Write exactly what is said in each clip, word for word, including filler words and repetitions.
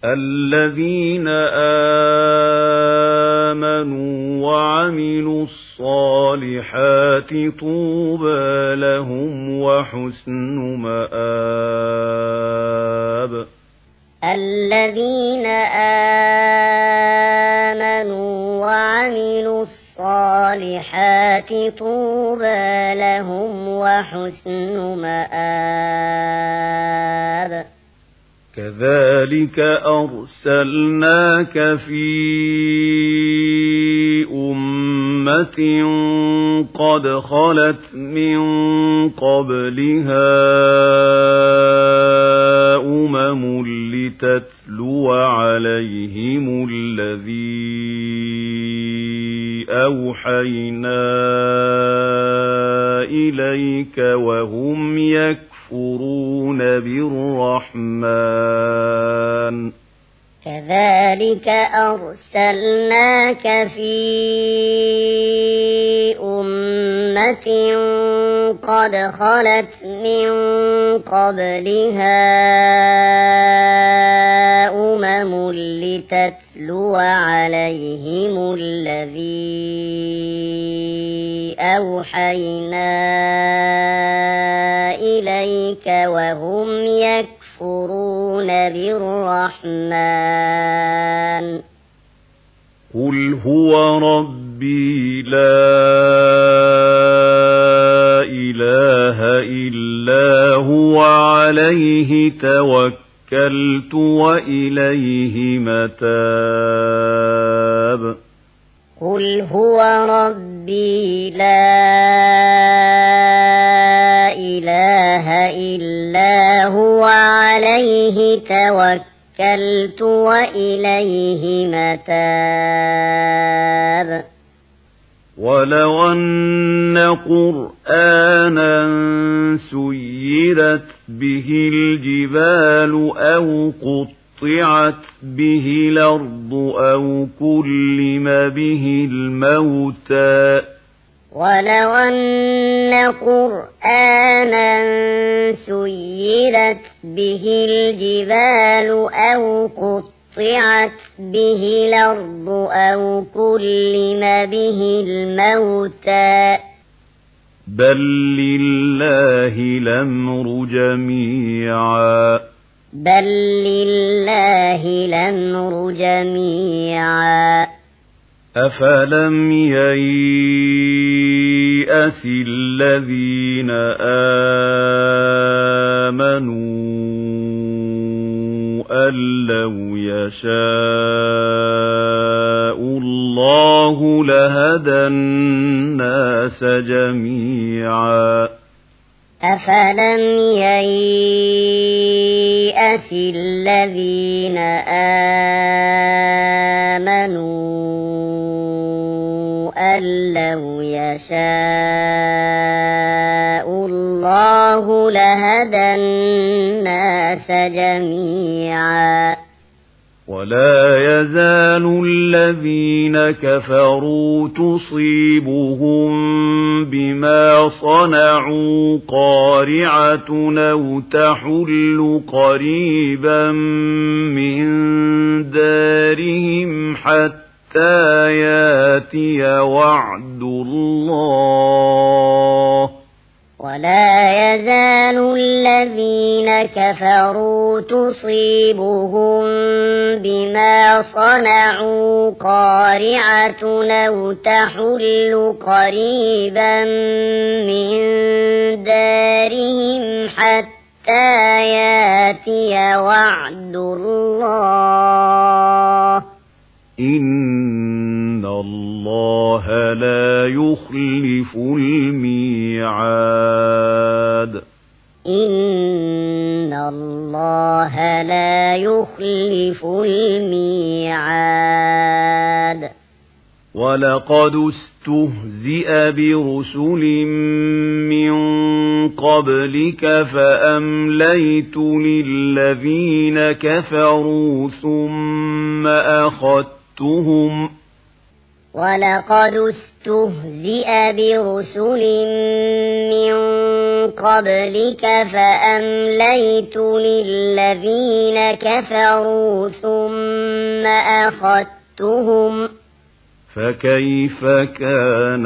الذين آمنوا وعملوا الصالحات طوبى لهم وحسن مآب. الذين آمنوا وعملوا الصالحات طوبى لهم وحسن مآب. كذلك أرسلناك في أمة قد خلت من قبلها أمم لتتلو عليهم الذي أوحينا إليك وهم يكفرون بالرحمن. كذلك أرسلناك في أمة قد خلت من قبلها أمم لتتلو عليهم الذي أوحينا إليك وهم يكفرون بالرحمن. قل هو ربي لا إله إلا هو عليه توكلت وإليه متاب. قل هو ربي لا إله إلا هو عليه توكلت وإليه متاب. ولو أن قرآنا سيرت به الجبال أو قطعت به الأرض أو كلم به الموتى ولو أن قرآنا سيرت به الجبال أو قطعت به الأرض أو كلم به الموتى بل لله الأمر جميعا بل لله الأمر جميعا. أفلم ييأس الذين آمنوا أن لو يشاء الله لهدى الناس جميعا. أفلم ييأس الذين آمنوا أن لو يشاء الله لهدى الناس جميعا. ولا يزال الذين كفروا تصيبهم بما صنعوا قارعة أو تحل قريبا من دارهم حتى ياتي وعد الله. ولا يزال الذين كفروا تصيبهم بما صنعوا قارعة أو تحل قريبا من دارهم حتى ياتي وعد الله. إن الله لا يخلف الميعاد. إن الله لا يخلف الميعاد. ولقد استهزئ برسل من قبلك فأمليت للذين كفروا ثم أخذتهم ولقد استهزئ برسل من قبلك فأمليت للذين كفروا ثم أخذتهم فكيف كان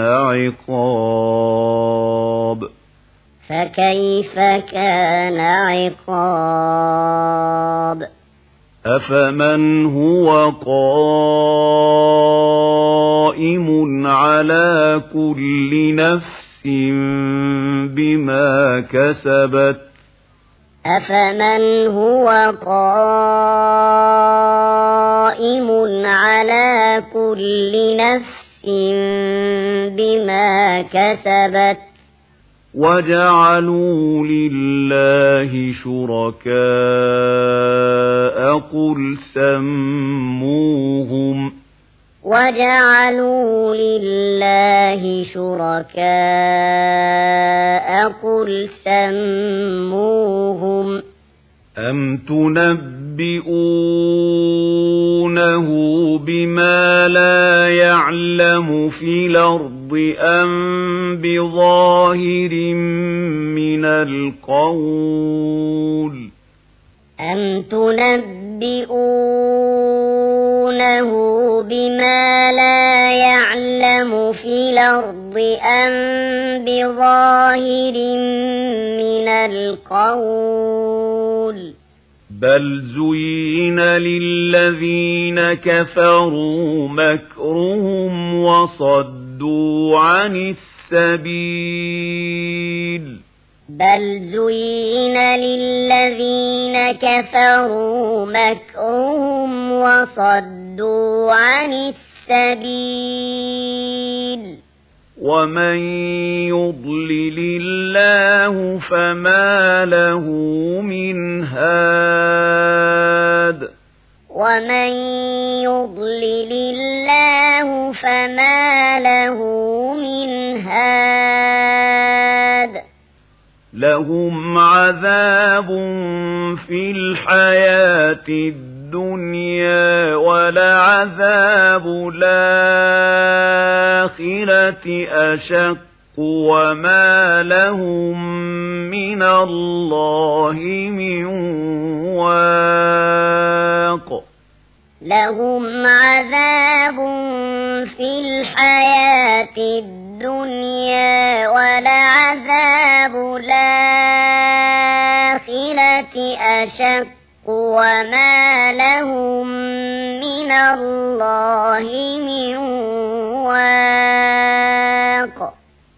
عقاب فكيف كان عقاب أفمن هو قائم على كل نفس بما كسبت أفمن هو قائم على كل نفس بما كسبت وجعلوا لله شركاء قل سموهم وجعلوا لله شركاء قل سموهم أم تنبئونه بما لا يعلم في الأرض أم بظاهر من القول أم تنبئونه بما لا يعلم في الأرض أم بظاهر من القول بل زين للذين كفروا مكرهم وصدوا عن السبيل بل زين للذين كفروا مكرهم وصدوا عن السبيل ومن يضلل الله فما له من هاد ومن يضلل الله فما له من هاد لهم عذاب في الحياة الدنيا ولعذاب الآخرة أشق وما لهم من الله من واق لهم عذاب في الحياة الدنيا ولعذاب الآخرة أشق وما لهم من الله من واق